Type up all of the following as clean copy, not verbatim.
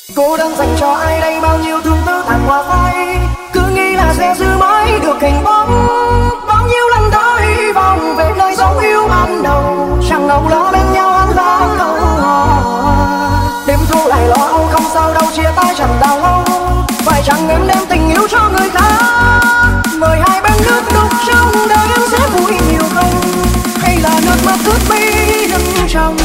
Cô đang dành cho ai đây bao nhiêu thương tư tàn hoa phai, cứ nghĩ là sẽ giữ mãi được hình bóng. Bao nhiêu lần tới vòng về nơi dấu yêu ban đầu, chẳng ngầu lo bên nhau ăn vang câu hò. Đêm thu lại lo âu không sao đâu, chia tay chẳng đau lâu. Phải chăng em đem tình yêu cho người khác, mời hai bên nước đục trong đời em sẽ vui nhiều không, hay là nước mắt ướt mi đừng trong.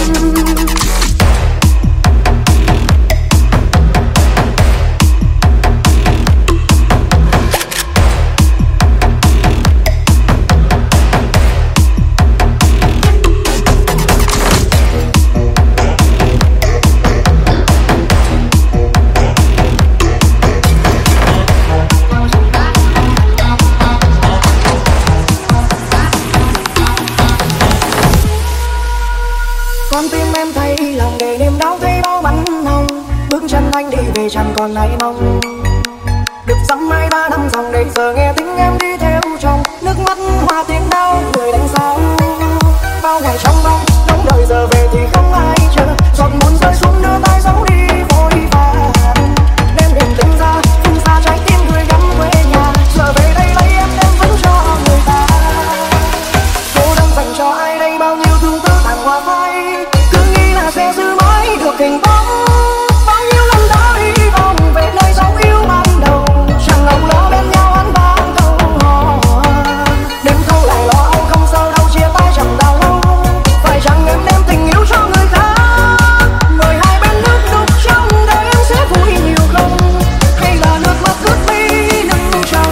Con tim em thấy lòng để niềm đau thấy bao bắn hồng, bước chân anh đi về chẳng còn ai mong. Được dăm 2-3 năm dòng đây giờ nghe tiếng em đi theo chồng, nước mắt hoa tiếng đau người đánh sao. Bao ngày trong bóng đống đời giờ về thì không ai chờ, giọt muốn rơi xuống đưa tay giấu đi vội vàng. Đem niềm tình ra phun ra trái tim người gắn quê nhà, giờ về đây lấy em đem vẫn cho người ta. Cô đang dành cho ai đây bao nhiêu thương tư tàn hoa phai, cứ nghĩ là sẽ giữ mãi được hình bóng. Bao nhiêu lần tới vòng về nơi dấu yêu ban đầu, chẳng ngầu lo bên nhau ăn vang câu hò. Đêm thâu lại lo âu không sao đâu, chia tay chẳng đau lâu. Phải chăng em đem tình yêu cho người khác, mời hai bên nước đục trong đời em sẽ vui nhiều không, hay là nước mắt ướt mi nâng trong.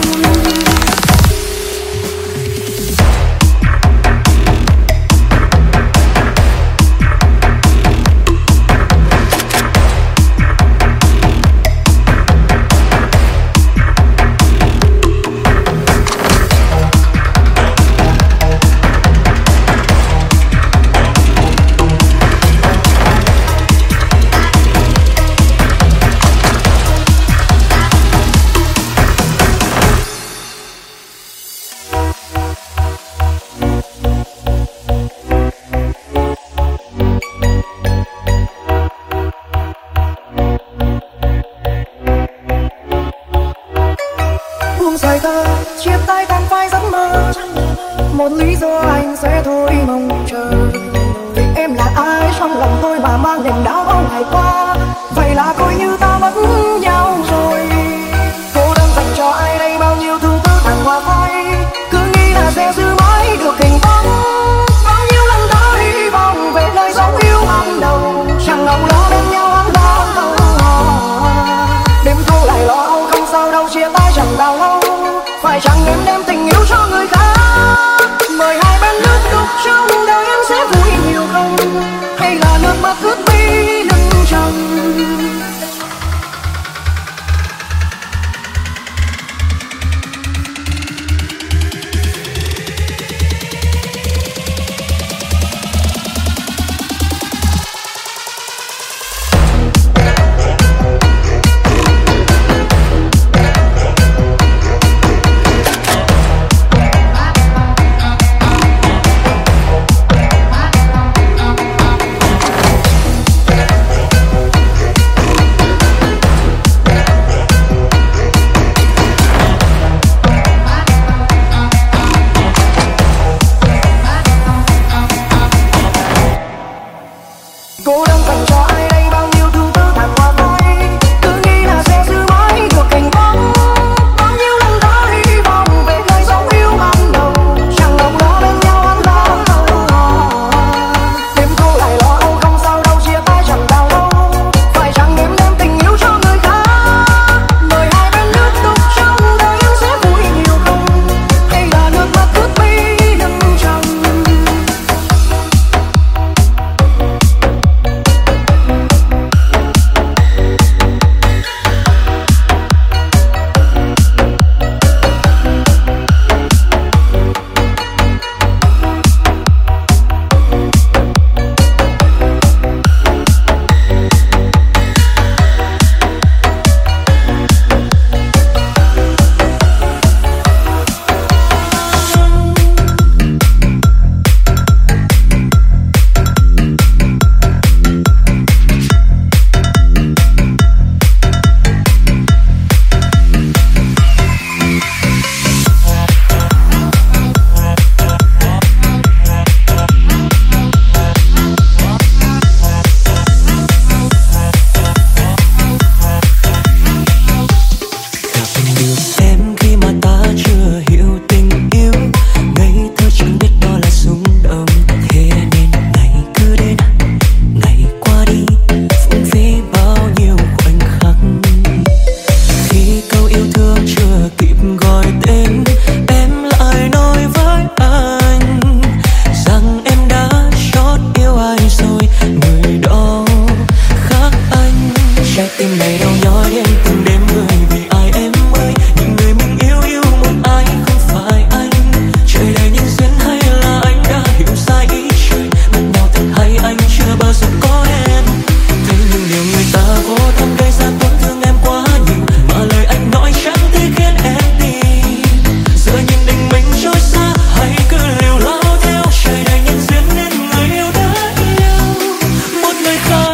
Buông rời tơ chia tay tan phai giấc mơ, một lý do anh sẽ thôi mong chờ. Vì em là ai trong lòng tôi mà mang niềm đau bao ngày qua, vậy là coi như ta mất nhau rồi. Cô đang dành cho ai đây bao nhiêu thương tư tàn hoa phai, cứ nghĩ là sẽ giữ mãi được hình bóng. Bao nhiêu lần tới vòng về nơi dấu yêu ban đầu, chẳng ngầu lo bên nhau ăn vang câu hò. Đêm thâu lại lo âu không sao đâu, chia tay chẳng đau lâu. Phải chăng em đem tình yêu cho người khác, mời hai bên nước đục trong đời em sẽ vui nhiều không, hay là nước mắt ướt mi trái tim này đau nhói đêm từng đêm người vì ai em ơi, những người mình yêu yêu một ai không phải anh. Trời đầy nhân duyên hay là anh đã hiểu sai ý trời, mất nhau thật hay anh chưa bao giờ có em. Thấy những điều người ta vô tâm gây ra tổn thương em quá nhiều, mà lời anh nói chẳng thể khiến em tin. Giờ nhìn định mình trôi xa hay cứ liều lao theo trời đầy nhân duyên nên người yêu đã yêu một người khác.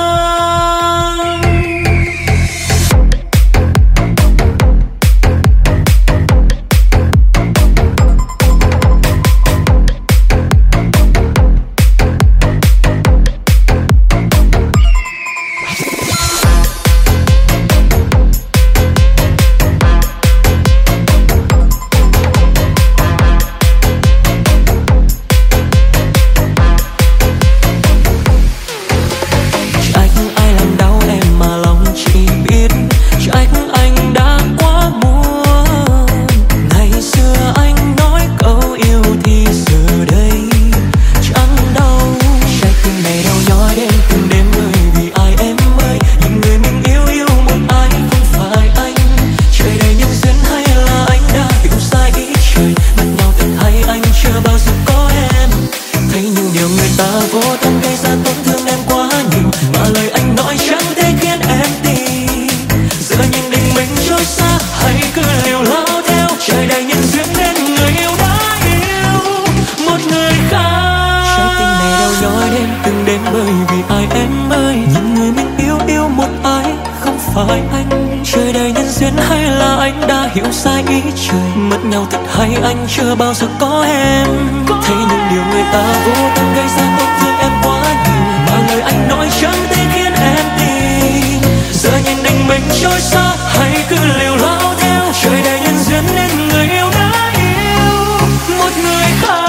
Chưa bao giờ có em. Thấy những điều người ta vô tâm gây ra tổn thương em quá nhiều, mà lời anh nói chẳng thể khiến em tin. Giờ nhìn định mình trôi xa hay cứ liều lao theo trời đầy nhân duyên nên người yêu đã yêu một người khác.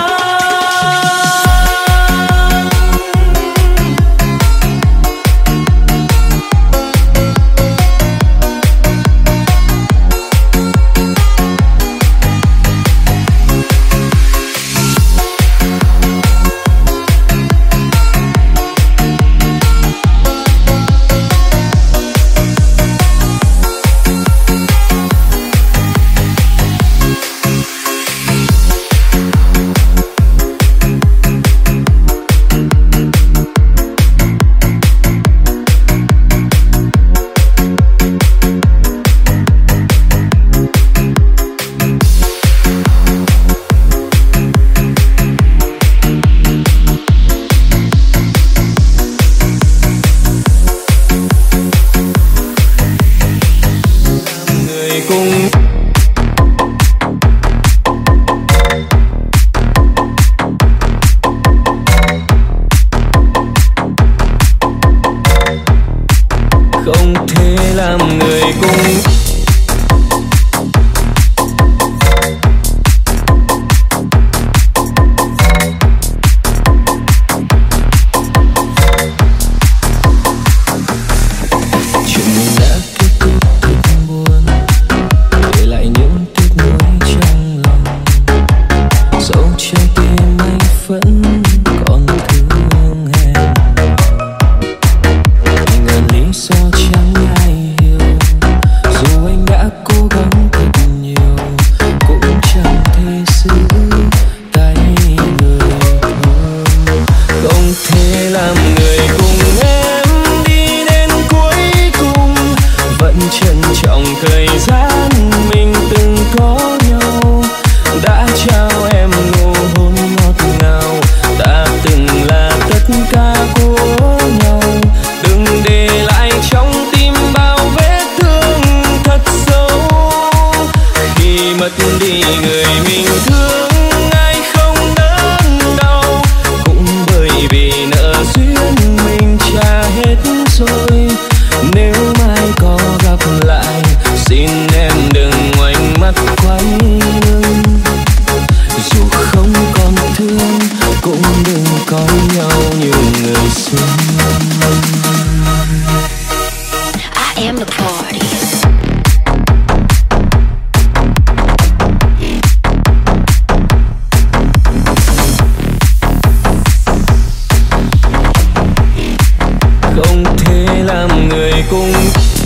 không thể làm làm người cùng.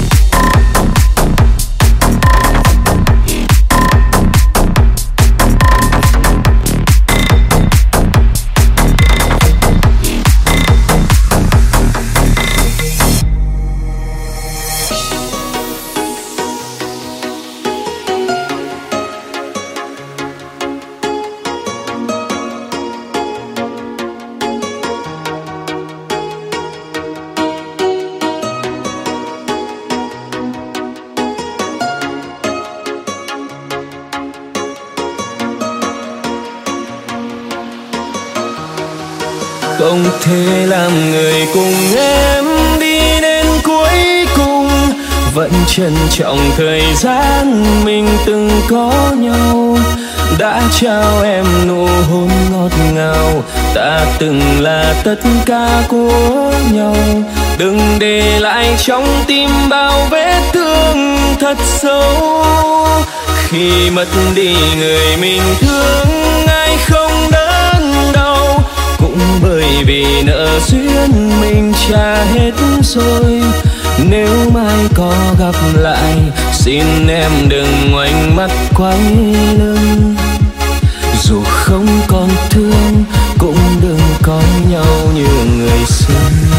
Không thể làm người cùng em đi đến cuối cùng, vẫn trân trọng thời gian mình từng có nhau. Đã trao em nụ hôn ngọt ngào, ta từng là tất cả của nhau. Đừng để lại trong tim bao vết thương thật sâu. Khi mất đi người mình thương, ai không đớn đau, cũng bởi vì nợ duyên mình trả hết rồi. Nếu mai có gặp lại, xin em đừng ngoảnh mắt quay lưng. Dù không còn thương, cũng đừng coi nhau như người xưa.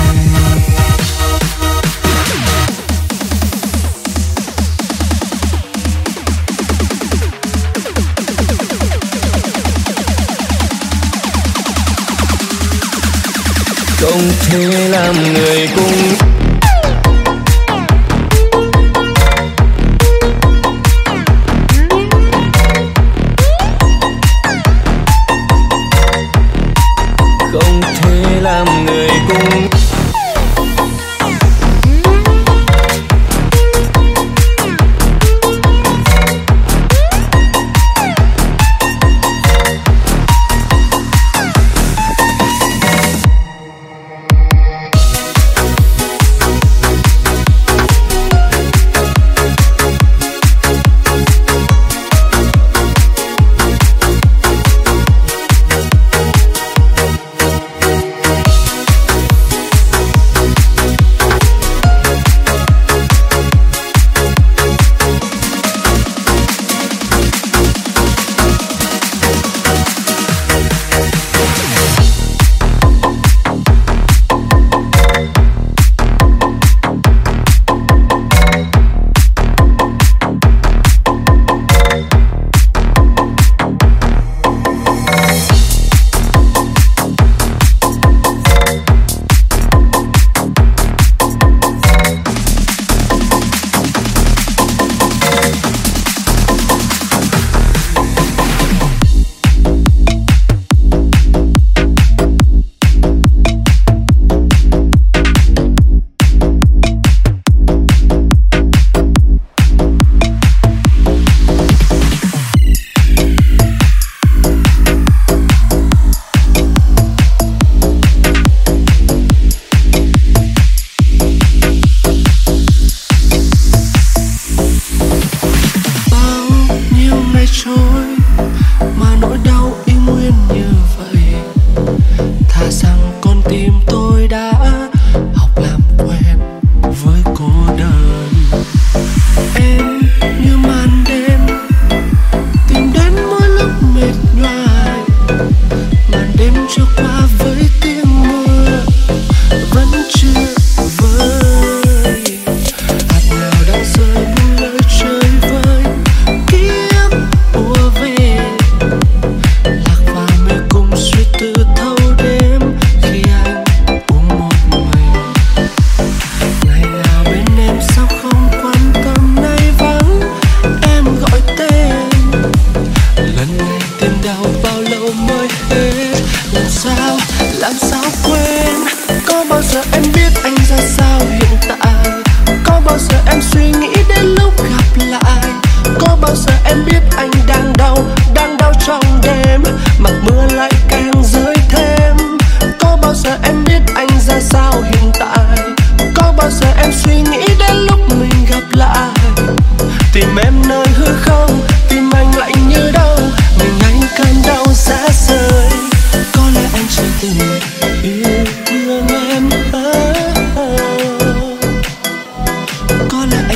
Không thể làm người cùng. Không thể làm người cùng.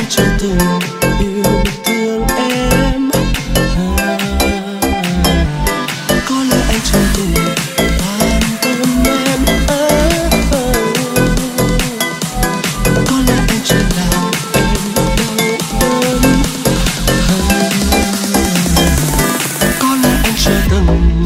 anh chưa từng yêu thương em, có lẽ anh chưa từng quan tâm em, có lẽ anh chưa làm em đau đớn, có lẽ anh chưa từng.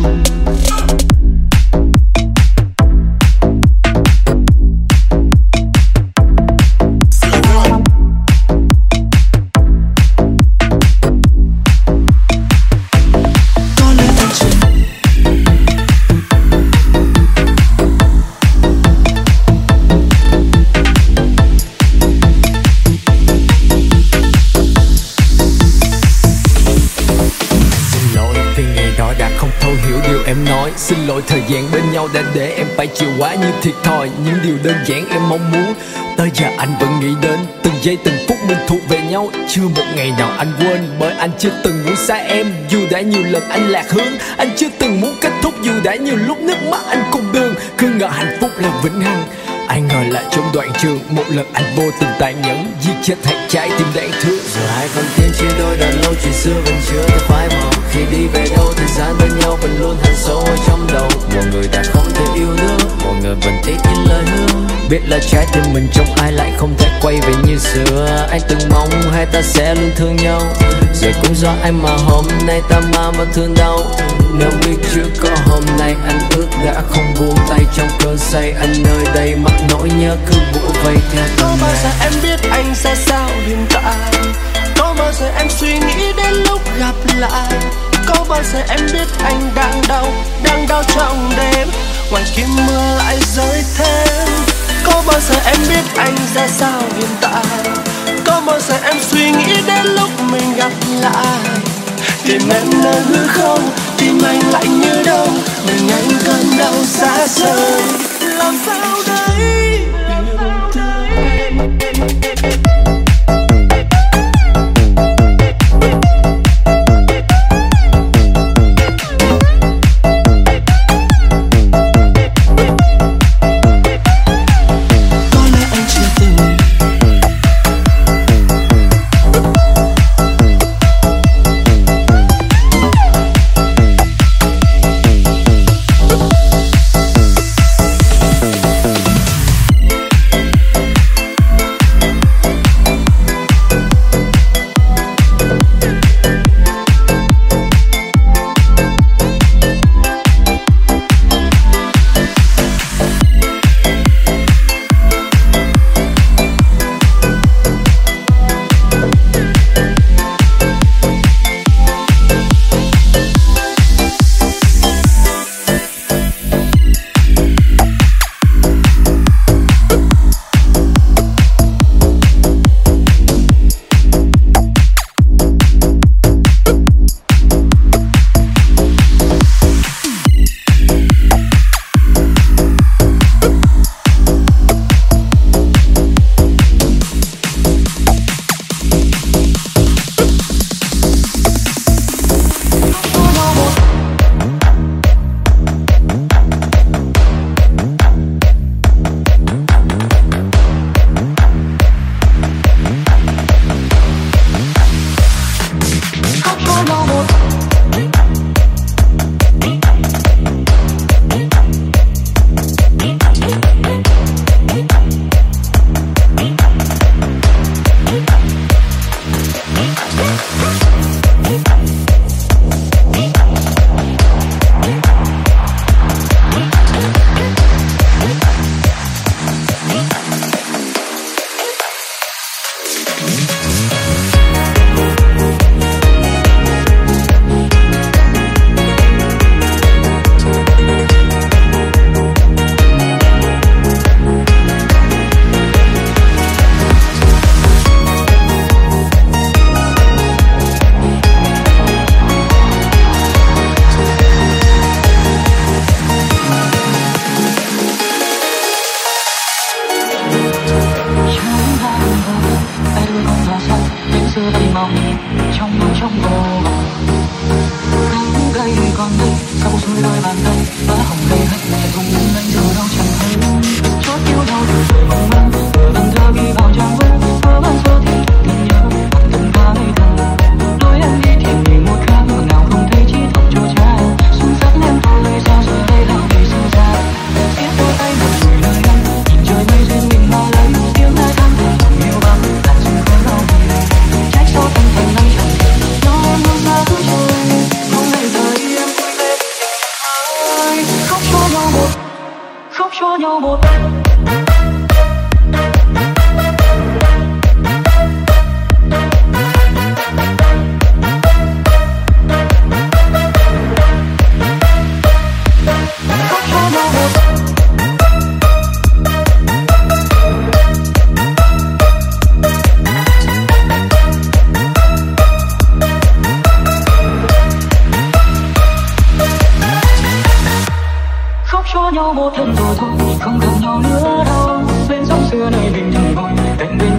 Xin lỗi thời gian bên nhau đã để em phải chịu quá nhiều thiệt thòi. Những điều đơn giản em mong muốn tới giờ anh vẫn nghĩ đến. Từng giây từng phút mình thuộc về nhau, chưa một ngày nào anh quên. Bởi anh chưa từng muốn xa em, dù đã nhiều lần anh lạc hướng. Anh chưa từng muốn kết thúc, dù đã nhiều lúc nước mắt anh cùng đường. Cứ ngờ hạnh phúc là vĩnh hằng, ai ngờ lại trong đoạn trường. Một lần anh vô tình tàn nhẫn, giết chết hai trái tim đáng thương. Giờ hai con tim chia đôi đã lâu, chuyện xưa vẫn chưa thể phai màu. Khi đi về đâu thời gian bên nhau vẫn luôn hằn sâu ở trong đầu. Mọi người đã không thể yêu nữa, mọi người vẫn tiếc những lời hứa. Biết là trái tim mình trong ai lại không thể quay về như xưa. Anh từng mong hai ta sẽ luôn thương nhau, rồi cũng do anh mà hôm nay ta mang bao thương đau. Nếu biết chưa có hôm nay anh ước đã không buông tay trong cơn say. Anh nơi đây mắt nỗi nhớ cứ bủa vây theo từng Có bao ngày. giờ em biết anh ra sao hiện tại? Có bao giờ em suy nghĩ đến lúc gặp lại? Có bao giờ em biết anh đang đau trong đêm, ngoài kia mưa lại rơi thêm. Có bao giờ em biết anh ra sao hiện tại? Có bao giờ em suy nghĩ đến lúc mình gặp lại? Tim em nơi hư không, tim anh lạnh như đông, mình anh cơn đau xa rời. Làm sao đây? Yêu thương em.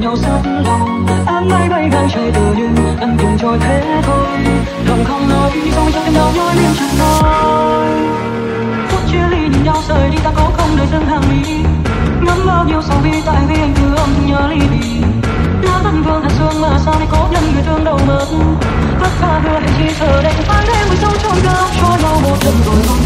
nhau sát lòng. Áng mây bay ngang trời tựa như anh cùng trôi thế thôi. Lòng không nói xong trong tim đau nhói miệng chẳng nói. Phút chia ly nhìn nhau rời đi ta có không lời dâng hàng mi. Ngắm bao nhiêu sầu bi tại vì anh thương nhớ ly bì. Lá thân vương hạt sương mà sao này có nhân người thương đâu mất. Vất vả hứa hẹn chi giờ đây phải đêm mới sâu trôi cao cho nhau một lần rồi thôi.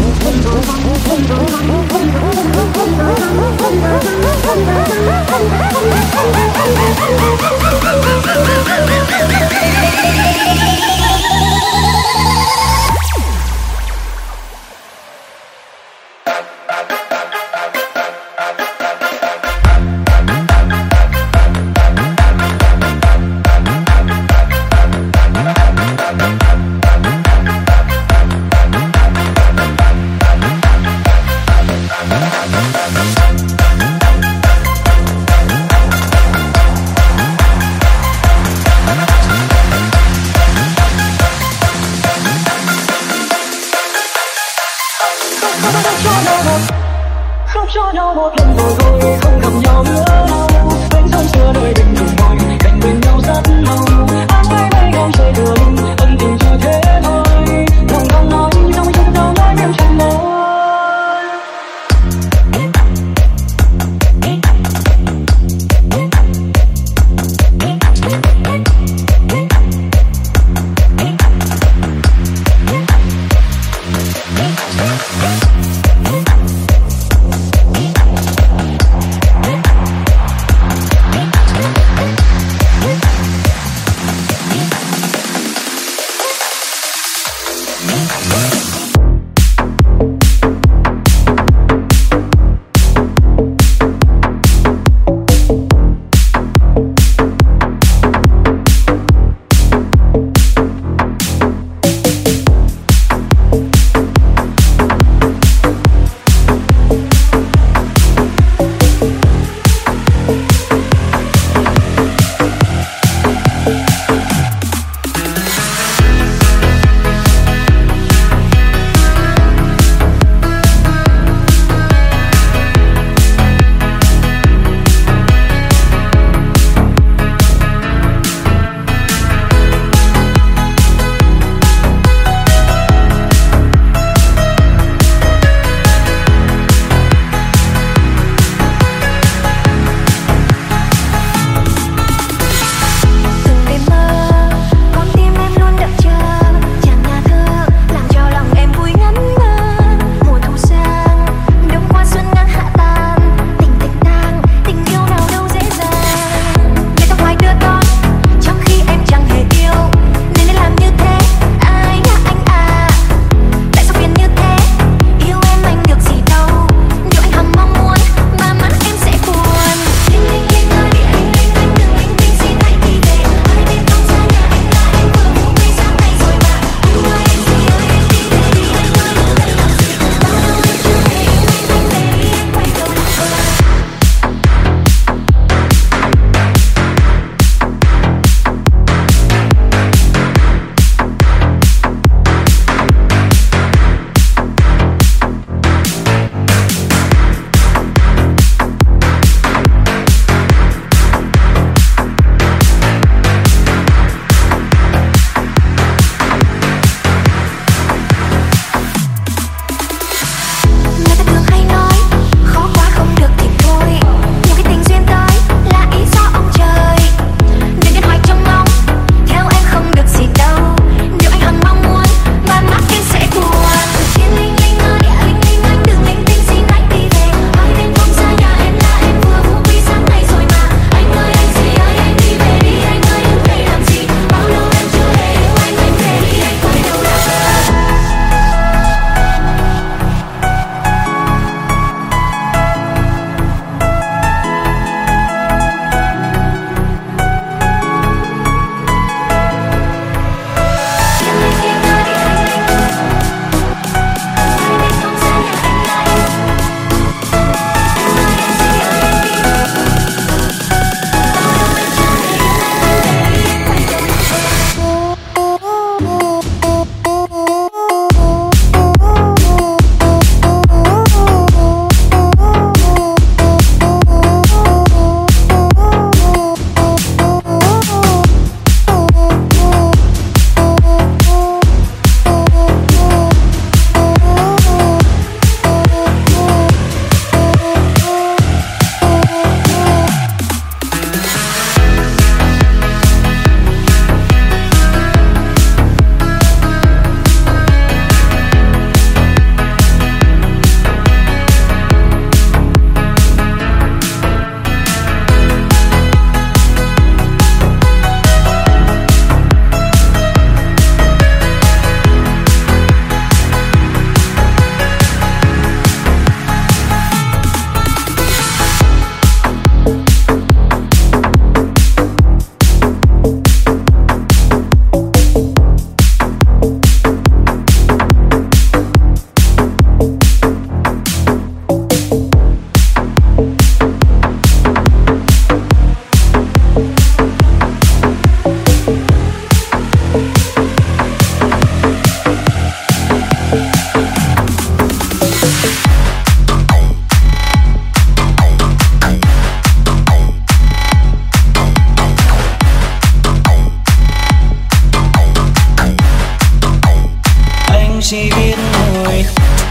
chỉ biết ngồi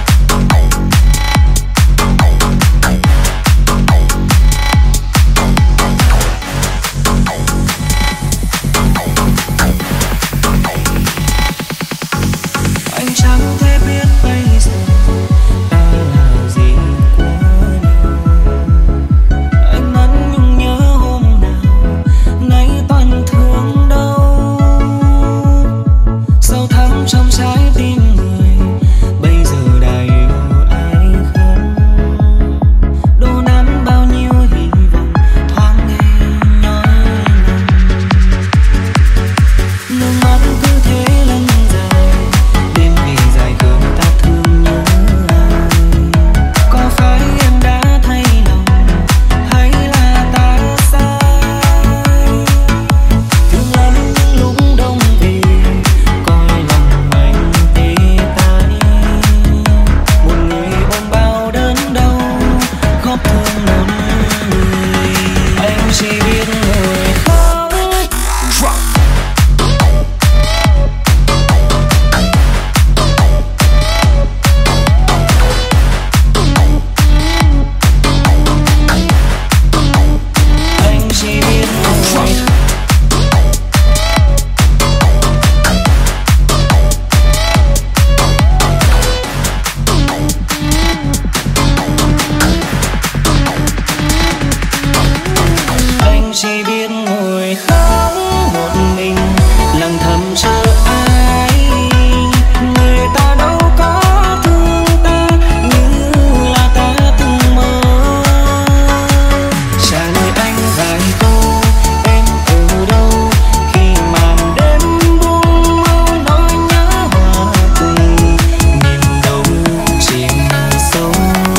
anh chẳng thể biết bây giờ ta là gì của nhau. Anh ngẩn nhung nhớ hôm nào nay toàn thương đau, sâu thẳm trong trái tim người bây giờ đã yêu ai không. Đổ nát bao nhiêu hy vọng thoáng nghe nhói lòng, nước mắt cứ thế lần dài đêm về dài gương ta thương nhớ ai. Có phải em đã thay lòng hay là ta sai? Thương lắm những lúc đông về coi lòng anh tê tái. Một người ôm bao đớn đau khóc thương một người. Anh chỉ biết ngồi khóc. Anh chỉ biết ngồi anh chỉ biết ngồi khóc một mình lặng thầm chờ ai. Người ta đâu có thương ta như là ta từng mơ. Trả lời anh vài câu em ở đâu khi màn đêm buông mau nỗi nhớ hòa cùng niềm đau chìm sâu.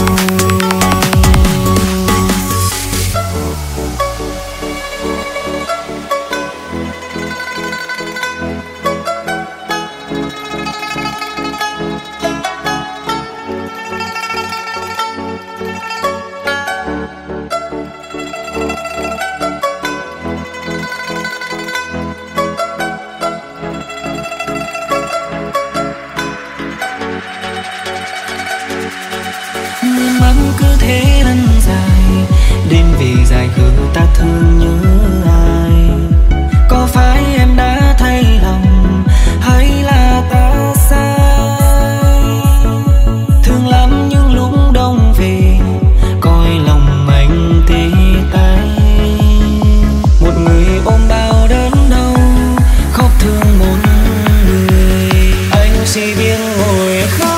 Nước mắt cứ thế lần dài đêm về dài gờ ta thương nhớ ai. Có phải em đã thay lòng hay là ta sai? Thương lắm những lúc đông về coi lòng anh tê tái. Một người ôm bao đớn đau khóc thương một người. Anh chỉ biết ngồi khóc.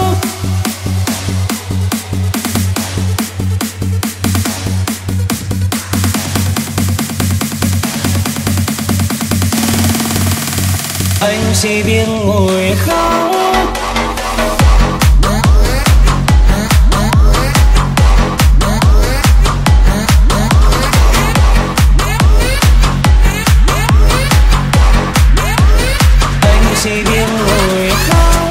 Anh chỉ biết ngồi khóc. Anh chỉ biết ngồi khóc.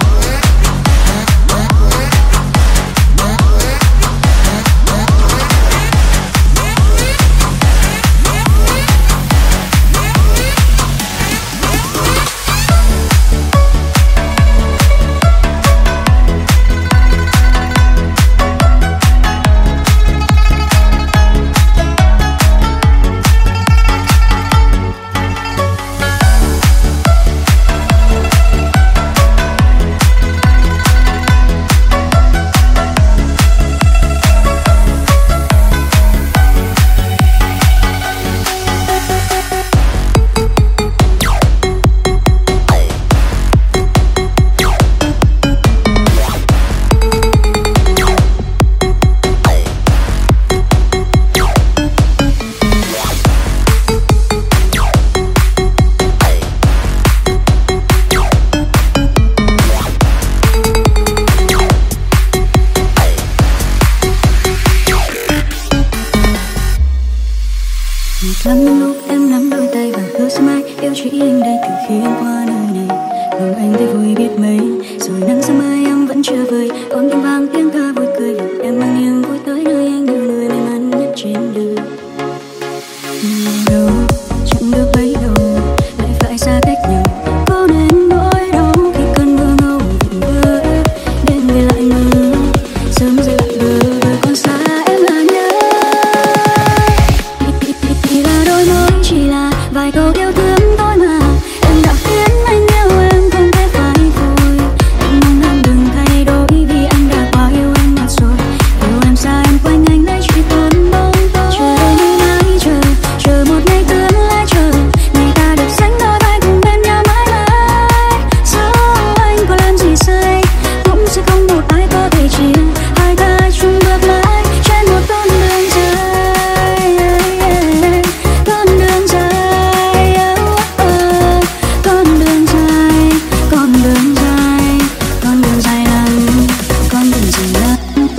Lắm những lúc em nắm đôi tay và hứa sẽ mãi yêu chỉ anh đây từ khi em qua nơi này. Lòng anh thấy vui biết mấy, rồi nắng sớm mai em vẫn chưa vơi. Còn tiếng vang tiếng ca vui cười và em mang niềm vui tới nơi anh đưa người may mắn nhất trên đời. Nhưng đâu chẳng được bấy lâu lại phải xa cách nhau. Có nên nỗi đau khi cơn mưa ngâu vài câu yêu thương thôi mà em đã khiến anh yêu em không thể phai phôi. Anh mong em đừng thay đổi vì anh đã quá yêu em mất rồi. Yêu em xa em quanh anh đấy chỉ còn bóng tối. Chờ nơi mãi chờ một ngày tương lai, chờ ngày ta được sánh đôi vai cùng bên nhau mãi mãi. Dẫu anh có làm gì sai cũng sẽ không một ai có thể chia hai ta chung bước lại trên một con đường dài. Con đường dài, con đường dài, con đường dài, con đường dài lắm, con đường dài lắm.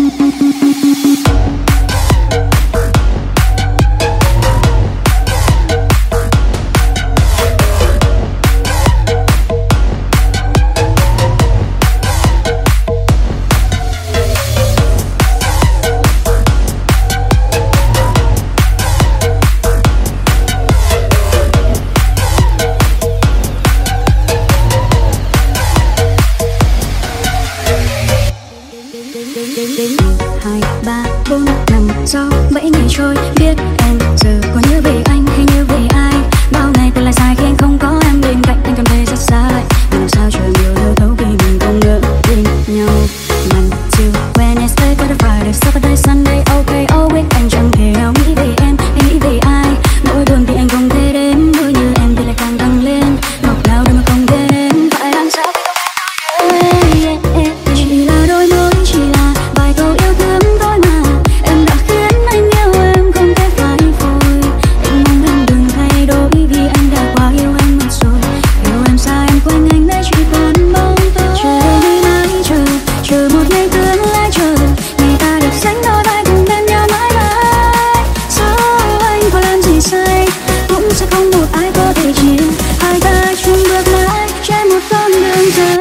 Đến 2, 3, 4, 5, 6, 7 ngày trôi, biết em giờ có nhớ về anh hay nhớ về ai. Bao ngày thật là dài khi anh không có em bên cạnh, anh cảm thấy rất xa lạnh. Làm sao trời nhiều lâu thấu khi mình không ngỡ bên nhau. Monday, Wednesday, Thursday, Friday, Saturday, Sunday, okay, all week anh chẳng thể nào nghĩ về em hay nghĩ về ai. Nỗi buồn thì anh không thể đến, nỗi như em thì lại càng tăng lên. Ngọc nào đâu mà không đến, phải làm sao khi không em thôi. Chỉ là đôi môi, chỉ là vài câu yêu thương thôi mà em đã khiến anh yêu em không thể phai phôi. Anh mong em đừng thay đổi vì anh đã quá yêu em mất rồi. Yêu em xa em quanh anh đấy chỉ còn bóng tối. Chờ nơi mãi chờ một ngày tương lai, chờ ngày ta được sánh đôi vai cùng bên nhau mãi mãi. Dẫu anh có làm gì sai cũng sẽ không một ai có thể chia hai ta chung bước lại trên một con đường dài.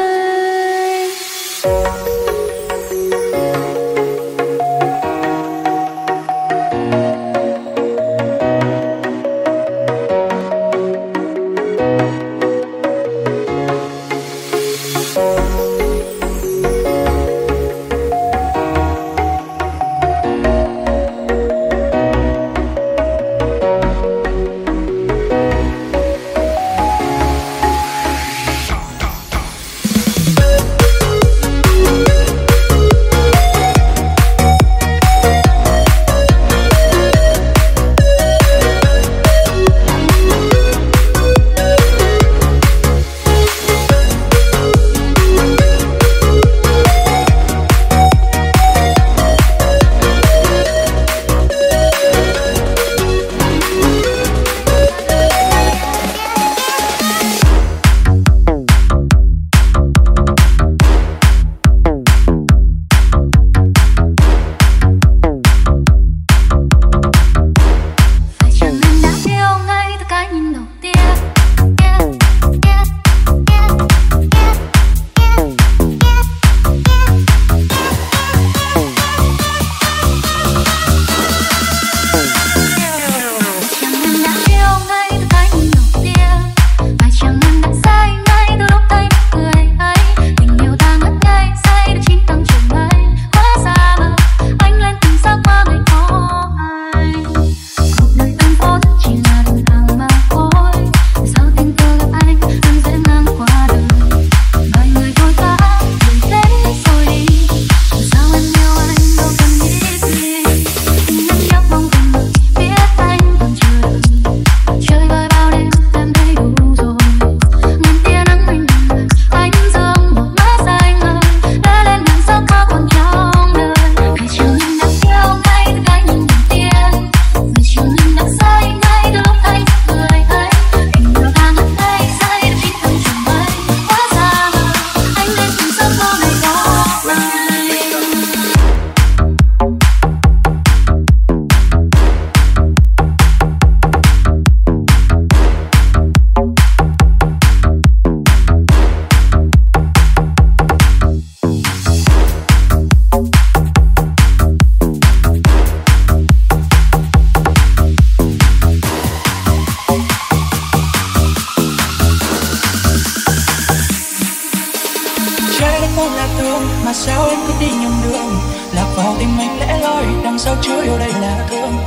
mà sao em cứ đi nhầm đường, lạc vào tim anh lẽ loi đằng sau chứa yêu đây là thương. When you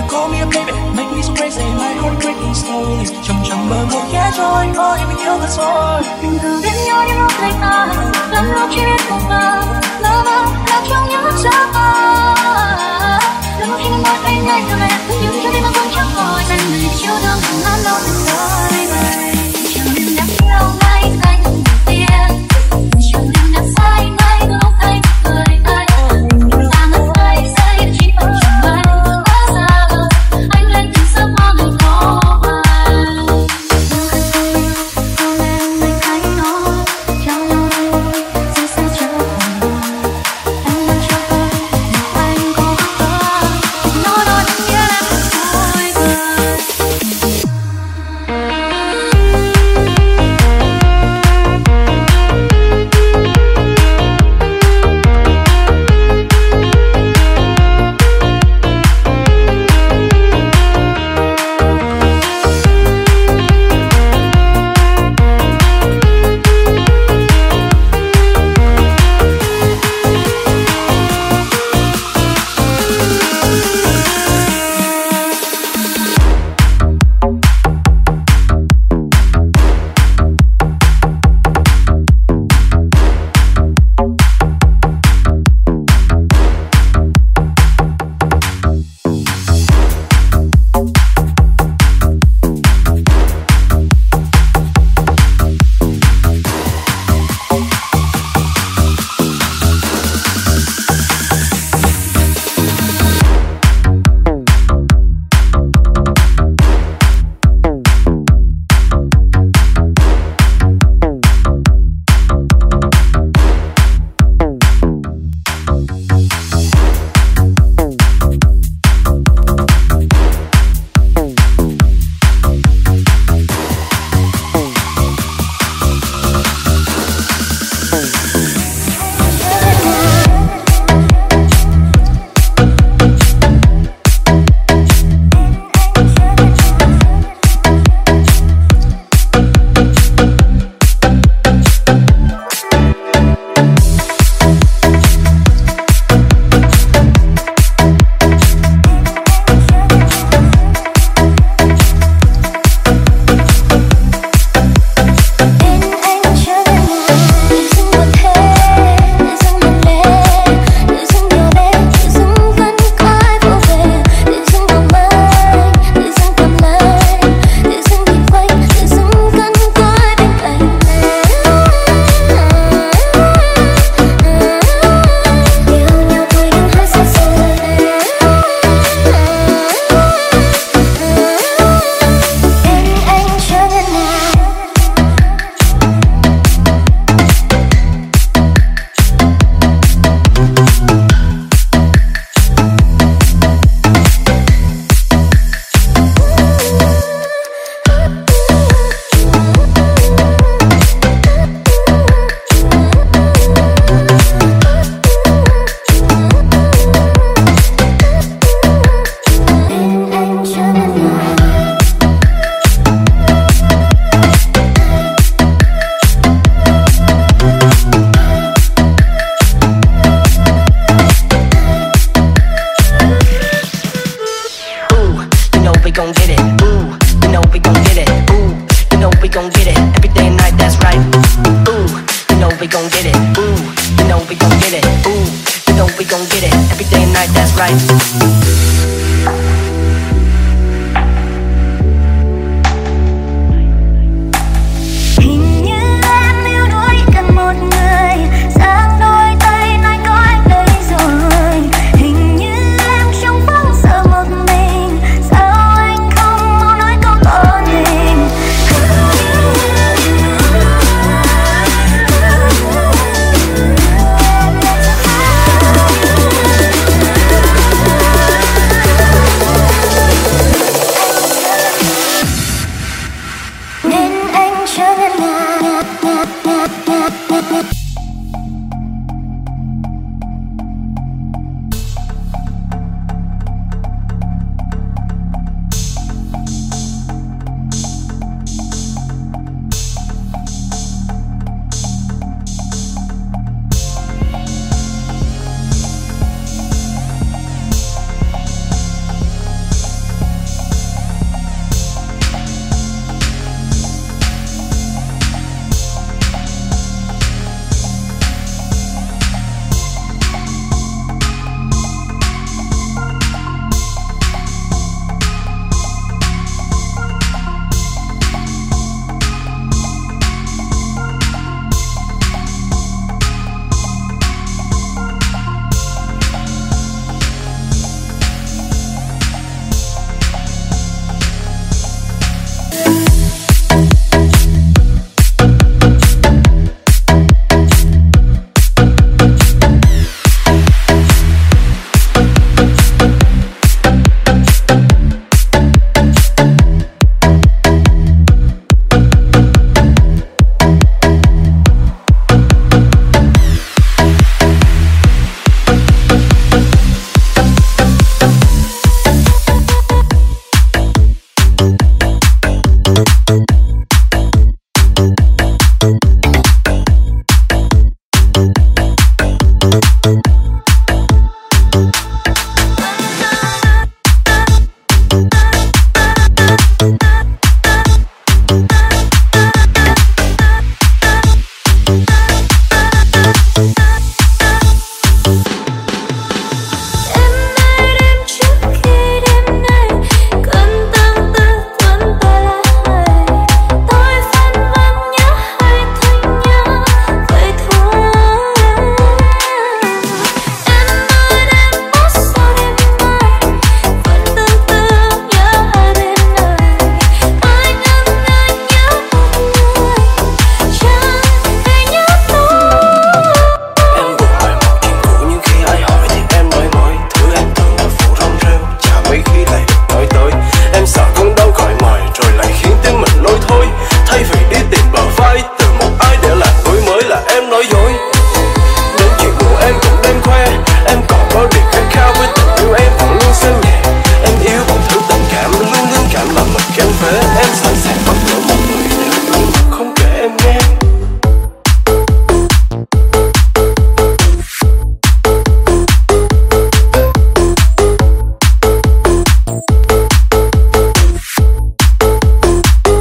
Call me a baby, make me so crazy, my heart breaking slowly. Chậm chậm bờ một ghé trôi, ôi mình yêu thật rồi. Đừng từ đến nhau những lúc lạnh ta, lắm lúc chỉ biết một lần, lỡ mơ lạc trong những lúc xa ta. Lắm lúc khi mình nói anh ngay từ lẽ, nhưng cho tim vẫn không chẳng hỏi. Anh người chiều thương không ngăn đâu từng đôi bời. Chẳng nên đã yêu ngay anh đầu tiên, chẳng nên đã sai ngay từ lúc anh cười tay. Ta ngất ngây giây chỉ bằng chẳng bay quá xa vời. Anh lên từng giấc mơ ngày khó vời. Không em mình anh nói trong nhau đôi sẽ xa trở về. Em đang chờ đợi một anh có khóc nói đôi tiếng em vui cười. Hình như em yêu đuối cần một người giang đôi tay nói có anh đây rồi. Hình như em trong vắng sợ một mình, sao anh không mau nói câu tỏ tình. Hình như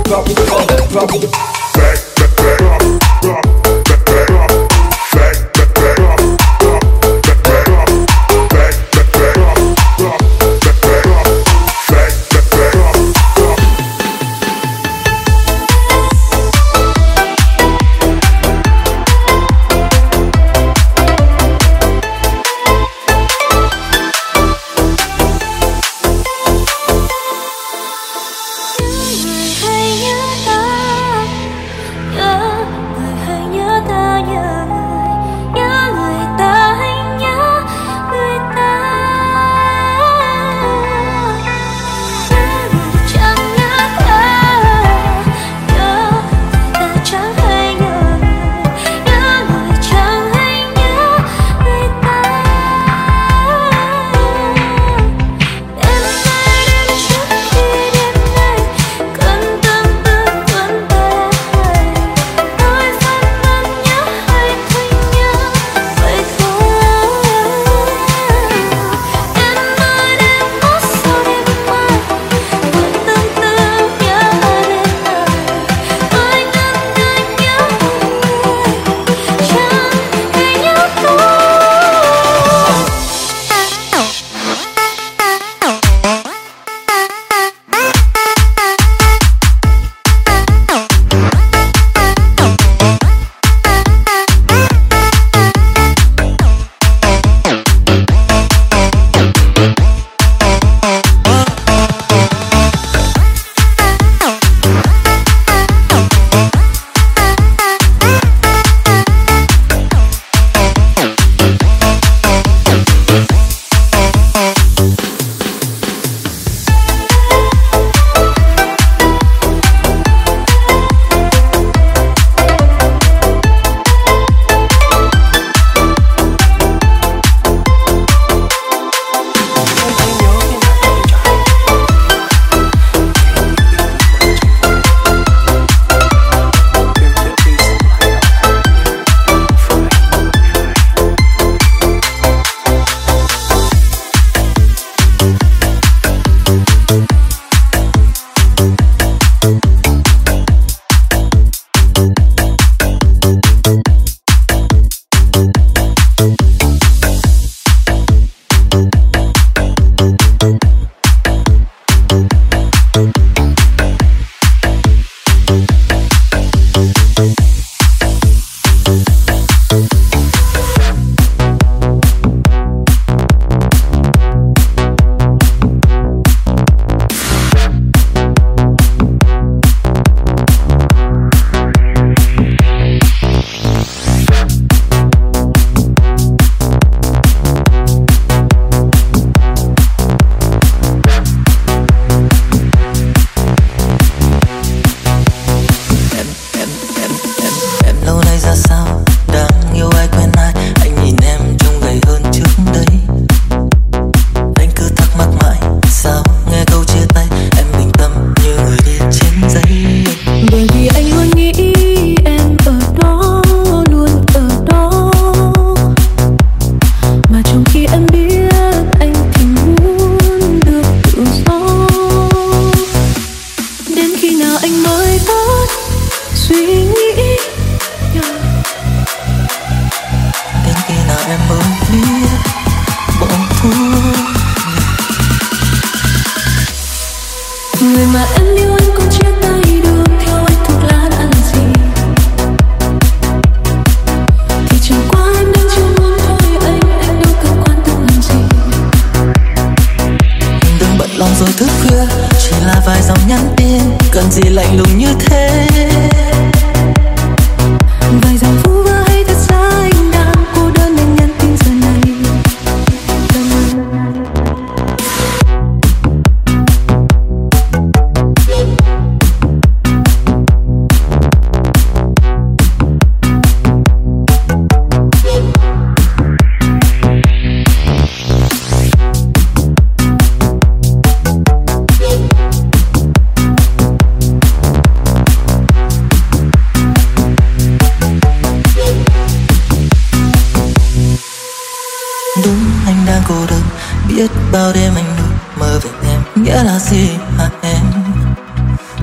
Biết bao đêm anh luôn mơ về em, nghĩa là gì hả em?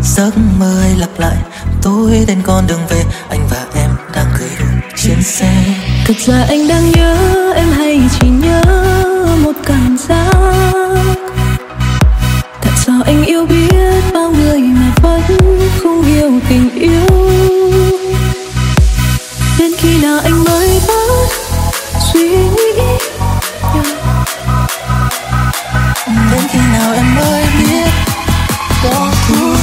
Giấc mơ ấy lặp lại tối đến con đường về, anh và em đang cười đùa trên xe. Thực ra anh đang nhớ em hay chỉ nhớ một cảm giác. Tại sao anh yêu biết bao người mà vẫn không hiểu tình yêu? Đến khi nào anh mới bớt suy nghĩ? Đến khi nào em mới biết có thương?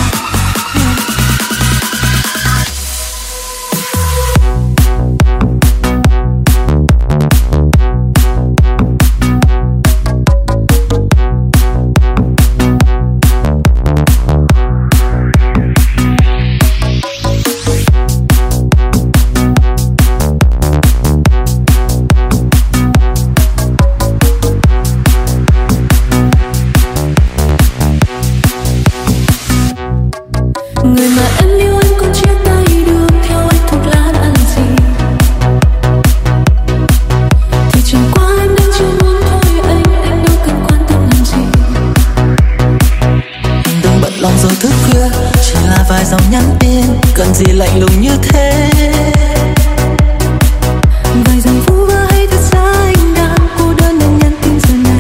Người mà em yêu anh còn chia tay được, theo anh thuốc lá đã làm gì? Thì chẳng qua em đang chưa muốn thôi anh đâu cần quan tâm làm gì. Anh đừng bận lòng rồi thức khuya, chỉ là vài dòng nhắn tin, cần gì lạnh lùng như thế? Vài dòng vu vơ hay thật ra anh đang cô đơn nên nhắn tin giờ này.